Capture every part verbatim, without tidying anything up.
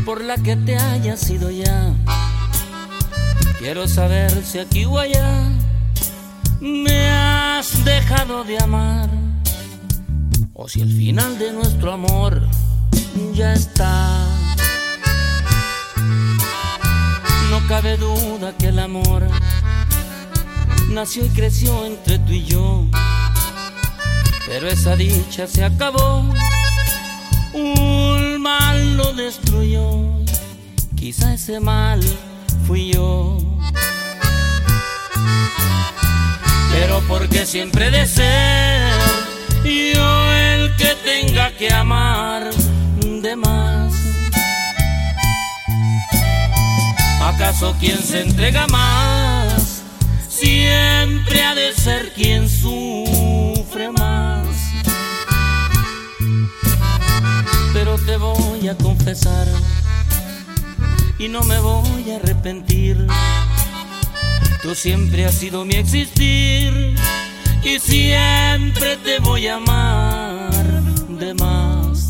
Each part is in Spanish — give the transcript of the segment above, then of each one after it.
por la que te hayas ido ya. Quiero saber si aquí o allá me has dejado de amar, o si el final de nuestro amor ya está. No cabe duda que el amor nació y creció entre tú y yo, pero esa dicha se acabó, un mal lo destruyó. Quizá ese mal fui yo, pero porque siempre de ser yo el que tenga que amar de más. ¿Acaso quien se entrega más siempre ha de ser quien sufre más? Pero te voy a confesar y no me voy a arrepentir. Tú siempre has sido mi existir y siempre te voy a amar de más.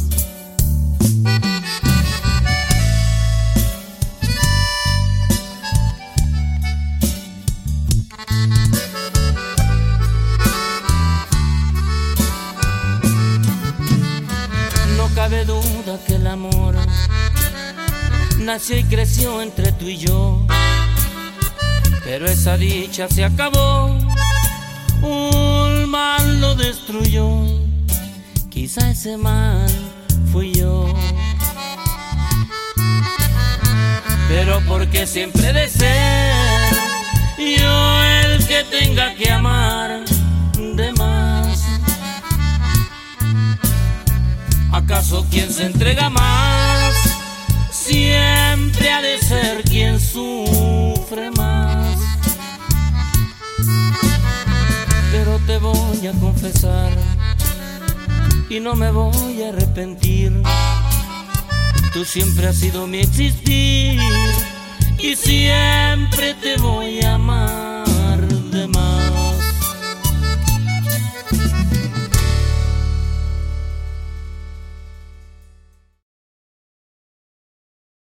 No cabe duda que el amor nació y creció entre tú y yo, pero esa dicha se acabó, un mal lo destruyó. Quizá ese mal fui yo, pero porque siempre de ser yo el que tenga que amar de más. ¿Acaso quien se entrega más siempre ha de ser quien sufre más? Pero te voy a confesar y no me voy a arrepentir. Tú siempre has sido mi existir y siempre te